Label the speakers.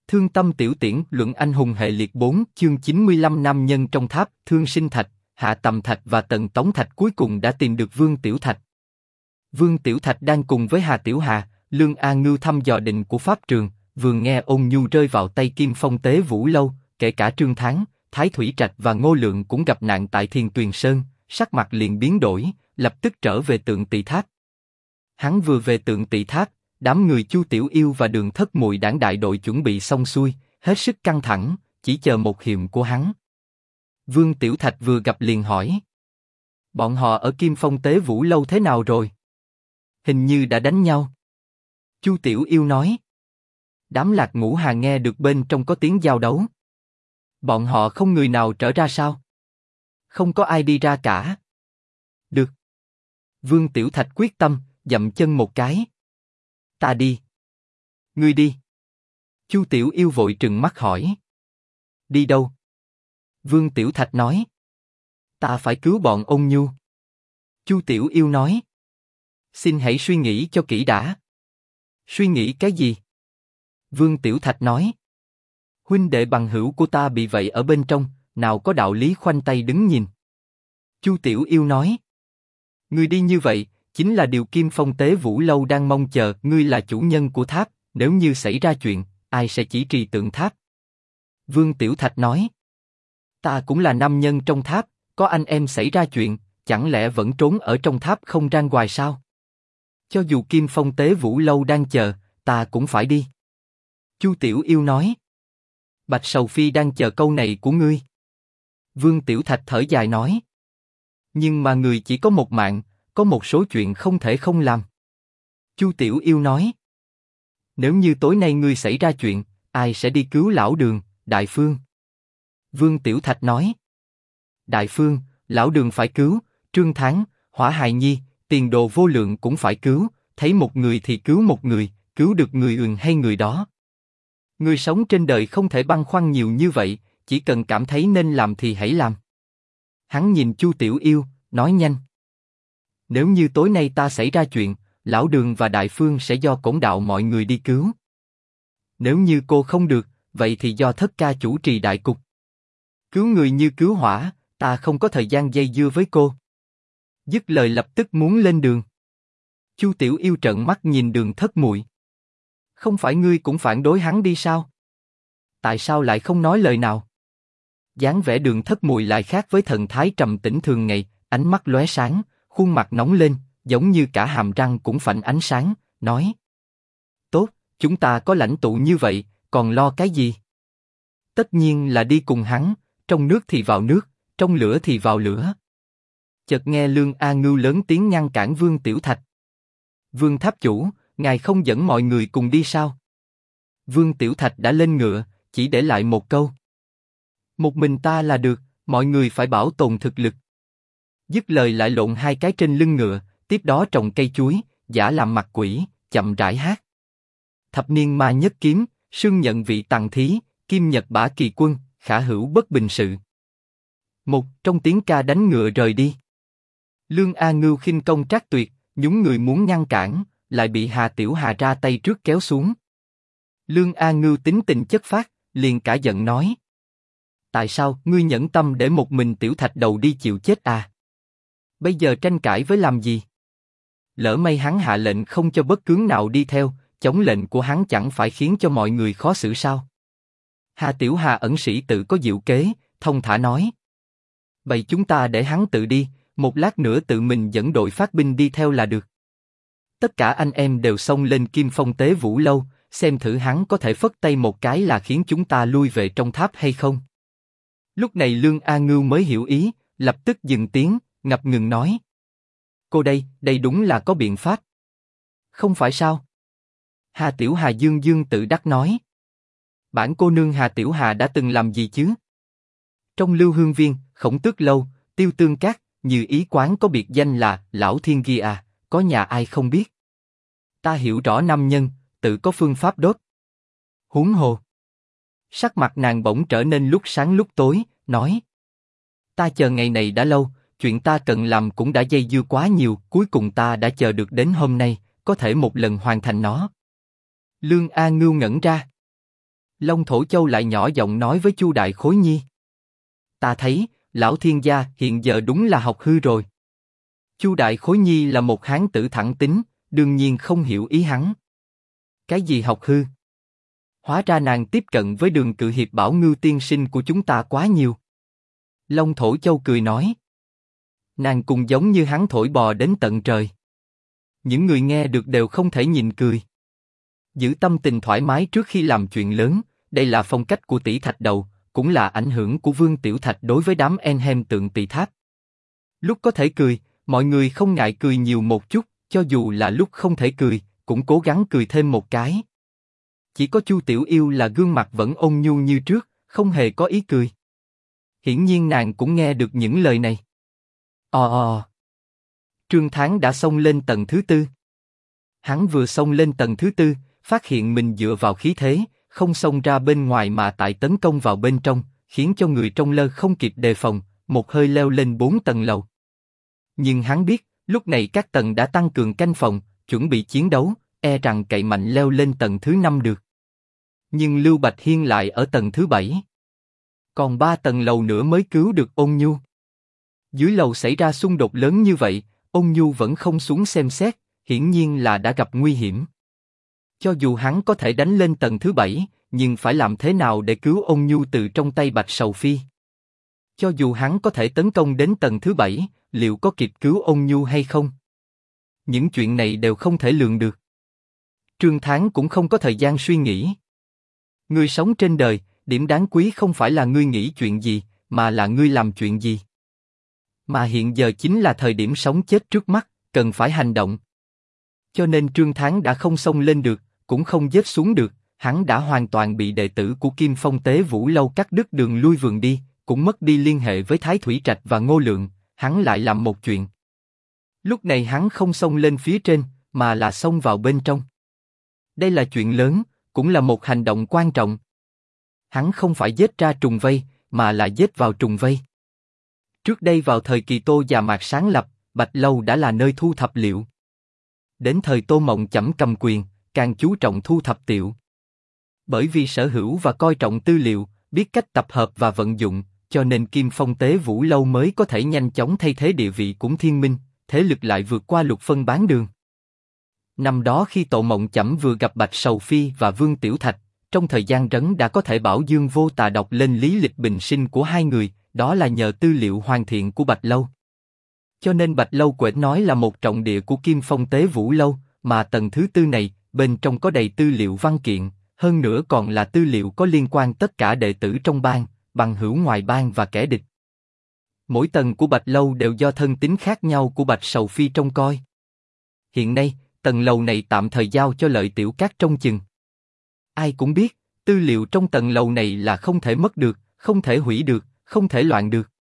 Speaker 1: Thương tâm tiểu tiễn, luận anh hùng hệ liệt 4, chương 95. Nam nhân trong tháp. Thương Sinh Thạch, Hạ Tầm Thạch và Tần Tống Thạch cuối cùng đã tìm được Vương Tiểu Thạch. Vương Tiểu Thạch đang cùng với Hà Tiểu Hà, Lương A Ngưu thăm dò định của pháp trường, vừa nghe Ôn Nhu rơi vào tay Kim Phong Tế Vũ Lâu, kể cả Trương Thắng, Thái Thủy Trạch và Ngô Lượng cũng gặp nạn tại Thiền Tuyền Sơn, sắc mặt liền biến đổi, lập tức trở về Tượng Tỳ Tháp. Hắn vừa về Tượng Tỳ Tháp, đám người Chu Tiểu Yêu và Đường Thất Muội đảng đại đội chuẩn bị xong xuôi, hết sức căng thẳng, chỉ chờ một hiệu của hắn. Vương Tiểu Thạch vừa gặp liền hỏi: bọn họ ở Kim Phong Tế Vũ Lâu thế nào rồi? Hình như đã đánh nhau. Chu Tiểu Yêu nói. Đám Lạc Ngũ Hà nghe được bên trong có tiếng giao đấu. Bọn họ không người nào trở ra sao? Không có ai đi ra cả. Được. Vương Tiểu Thạch quyết tâm, dậm chân một cái. Ta đi. Ngươi đi. Chu Tiểu Yêu vội trừng mắt hỏi. Đi đâu? Vương Tiểu Thạch nói. Ta phải cứu bọn Ôn Nhu. Chu Tiểu Yêu nói. Xin hãy suy nghĩ cho kỹ đã. Suy nghĩ cái gì? Vương Tiểu Thạch nói. Huynh đệ bằng hữu của ta bị vậy ở bên trong, nào có đạo lý khoanh tay đứng nhìn. Chu Tiểu Yêu nói. Ngươi đi như vậy, chính là điều Kim Phong Tế Vũ Lâu đang mong chờ. Ngươi là chủ nhân của tháp, nếu như xảy ra chuyện, ai sẽ chỉ trì tượng tháp? Vương Tiểu Thạch nói. Ta cũng là nam nhân trong tháp, có anh em xảy ra chuyện, chẳng lẽ vẫn trốn ở trong tháp không ra ngoài sao? Cho dù Kim Phong Tế Vũ Lâu đang chờ, ta cũng phải đi. Chu Tiểu Yêu nói. Bạch Sầu Phi đang chờ câu này của ngươi. Vương Tiểu Thạch thở dài nói. Nhưng mà người chỉ có một mạng, có một số chuyện không thể không làm. Chu Tiểu Yêu nói. Nếu như tối nay ngươi xảy ra chuyện, ai sẽ đi cứu lão Đường, Đại Phương? Vương Tiểu Thạch nói. Đại Phương, lão Đường phải cứu, Trương Thắng, Hỏa Hài Nhi, Tiền Đồ Vô Lượng cũng phải cứu, thấy một người thì cứu một người, cứu được người hay người đó. Người sống trên đời không thể băn khoăn nhiều như vậy, chỉ cần cảm thấy nên làm thì hãy làm. Hắn nhìn Chu Tiểu Yêu, nói nhanh. Nếu như tối nay ta xảy ra chuyện, lão Đường và Đại Phương sẽ do cổng đạo mọi người đi cứu. Nếu như cô không được, vậy thì do Thất Ca chủ trì đại cục. Cứu người như cứu hỏa, ta không có thời gian dây dưa với cô. Dứt lời lập tức muốn lên đường. Chu Tiểu Yêu trợn mắt nhìn Đường Thất Muội. Không phải ngươi cũng phản đối hắn đi sao? Tại sao lại không nói lời nào? Dáng vẻ Đường Thất Muội lại khác với thần thái trầm tĩnh thường ngày, ánh mắt lóe sáng, khuôn mặt nóng lên, giống như cả hàm răng cũng phản ánh sáng, nói: tốt, chúng ta có lãnh tụ như vậy, còn lo cái gì? Tất nhiên là đi cùng hắn, trong nước thì vào nước, trong lửa thì vào lửa. Chợt nghe Lương A Ngưu lớn tiếng ngăn cản Vương Tiểu Thạch. Vương Tháp Chủ, ngài không dẫn mọi người cùng đi sao? Vương Tiểu Thạch đã lên ngựa, chỉ để lại một câu. Một mình ta là được, mọi người phải bảo tồn thực lực. Dứt lời lại lộn hai cái trên lưng ngựa, tiếp đó trồng cây chuối, giả làm mặt quỷ, chậm rãi hát. Thập niên ma nhất kiếm, sương nhận vị tằng thí, kim nhật bả kỳ quân, khả hữu bất bình sự. Một trong tiếng ca đánh ngựa rời đi. Lương A Ngưu khinh công trác tuyệt, nhúng người muốn ngăn cản, lại bị Hà Tiểu Hà ra tay trước kéo xuống. Lương A Ngưu tính tình chất phác, liền cả giận nói. Tại sao ngươi nhẫn tâm để một mình Tiểu Thạch đầu đi chịu chết à? Bây giờ tranh cãi với làm gì? Lỡ may hắn hạ lệnh không cho bất cứ nào đi theo, chống lệnh của hắn chẳng phải khiến cho mọi người khó xử sao? Hà Tiểu Hà ẩn sĩ tự có diệu kế, thông thả nói. Vậy chúng ta để hắn tự đi, một lát nữa tự mình dẫn đội phát binh đi theo là được. Tất cả anh em đều xông lên Kim Phong Tế Vũ Lâu, xem thử hắn có thể phất tay một cái là khiến chúng ta lui về trong tháp hay không. Lúc này Lương A Ngưu mới hiểu ý, lập tức dừng tiếng, ngập ngừng nói. Cô đây đúng là có biện pháp. Không phải sao? Hà Tiểu Hà dương dương tự đắc nói. Bản cô nương Hà Tiểu Hà đã từng làm gì chứ? Trong Lưu Hương Viên, Khổng Tước Lâu, Tiêu Tương Các, Như Ý Quán có biệt danh là Lão Thiên Ghi à, có nhà ai không biết? Ta hiểu rõ nam nhân, tự có phương pháp đốt. Huống hồ. Sắc mặt nàng bỗng trở nên lúc sáng lúc tối, nói. Ta chờ ngày này đã lâu, chuyện ta cần làm cũng đã dây dưa quá nhiều, cuối cùng ta đã chờ được đến hôm nay, có thể một lần hoàn thành nó. Lương A Ngưu ngẩn ra. Long Thổ Châu lại nhỏ giọng nói với Chu Đại Khối Nhi. Ta thấy, lão thiên gia hiện giờ đúng là học hư rồi. Chu Đại Khối Nhi là một hán tử thẳng tính, đương nhiên không hiểu ý hắn. Cái gì học hư? Hóa ra nàng tiếp cận với Đường Cự Hiệp Bảo Ngưu tiên sinh của chúng ta quá nhiều. Long Thổ Châu cười nói. Nàng cũng giống như hắn thổi bò đến tận trời. Những người nghe được đều không thể nhìn cười. Giữ tâm tình thoải mái trước khi làm chuyện lớn, đây là phong cách của tỷ Thạch Đầu, cũng là ảnh hưởng của Vương Tiểu Thạch đối với đám Enhem Tượng Tỳ Tháp. Lúc có thể cười, mọi người không ngại cười nhiều một chút, cho dù là lúc không thể cười, cũng cố gắng cười thêm một cái. Chỉ có Chu Tiểu Yêu là gương mặt vẫn ôn nhu như trước, không hề có ý cười. Hiển nhiên nàng cũng nghe được những lời này. Trương Thán đã xông lên tầng thứ tư. Hắn vừa xông lên tầng thứ tư, phát hiện mình dựa vào khí thế, không xông ra bên ngoài mà tại tấn công vào bên trong, khiến cho người trong lơ không kịp đề phòng, một hơi leo lên 4 tầng lầu. Nhưng hắn biết, lúc này các tầng đã tăng cường canh phòng, chuẩn bị chiến đấu, e rằng cậy mạnh leo lên tầng thứ 5 được. Nhưng Lưu Bạch Hiên lại ở tầng thứ 7. Còn 3 tầng lầu nữa mới cứu được Ôn Nhu. Dưới lầu xảy ra xung đột lớn như vậy, Ôn Nhu vẫn không xuống xem xét, hiển nhiên là đã gặp nguy hiểm. Cho dù hắn có thể đánh lên tầng thứ 7, nhưng phải làm thế nào để cứu Ôn Nhu từ trong tay Bạch Sầu Phi? Cho dù hắn có thể tấn công đến tầng thứ 7, liệu có kịp cứu Ôn Nhu hay không? Những chuyện này đều không thể lường được. Trương Thán cũng không có thời gian suy nghĩ. Ngươi sống trên đời, điểm đáng quý không phải là ngươi nghĩ chuyện gì, mà là ngươi làm chuyện gì. Mà hiện giờ chính là thời điểm sống chết trước mắt, cần phải hành động. Cho nên Trương Thán đã không xông lên được, cũng không giết xuống được, hắn đã hoàn toàn bị đệ tử của Kim Phong Tế Vũ Lâu cắt đứt đường lui vườn đi, cũng mất đi liên hệ với Thái Thủy Trạch và Ngô Lượng, hắn lại làm một chuyện. Lúc này hắn không xông lên phía trên, mà là xông vào bên trong. Đây là chuyện lớn, cũng là một hành động quan trọng. Hắn không phải giết ra trùng vây, mà là giết vào trùng vây. Trước đây vào thời kỳ Tô và Mạc sáng lập, Bạch Lâu đã là nơi thu thập liệu. Đến thời Tô Mộng Chẩm cầm quyền, càng chú trọng thu thập tiểu. Bởi vì sở hữu và coi trọng tư liệu, biết cách tập hợp và vận dụng, cho nên Kim Phong Tế Vũ Lâu mới có thể nhanh chóng thay thế địa vị cũng thiên minh, thế lực lại vượt qua Lục Phân Bán Đường. Năm đó khi Tô Mộng Chẩm vừa gặp Bạch Sầu Phi và Vương Tiểu Thạch, trong thời gian rấn đã có thể bảo Dương Vô Tà đọc lên lý lịch bình sinh của hai người, đó là nhờ tư liệu hoàn thiện của Bạch Lâu. Cho nên Bạch Lâu Quển nói là một trọng địa của Kim Phong Tế Vũ Lâu, mà tầng thứ tư này, bên trong có đầy tư liệu văn kiện, hơn nữa còn là tư liệu có liên quan tất cả đệ tử trong bang, bằng hữu ngoài bang và kẻ địch. Mỗi tầng của Bạch Lâu đều do thân tín khác nhau của Bạch Sầu Phi trông coi. Hiện nay, tầng lầu này tạm thời giao cho Lợi Tiểu Cát trông chừng. Ai cũng biết, tư liệu trong tầng lầu này là không thể mất được, không thể hủy được, không thể loạn được.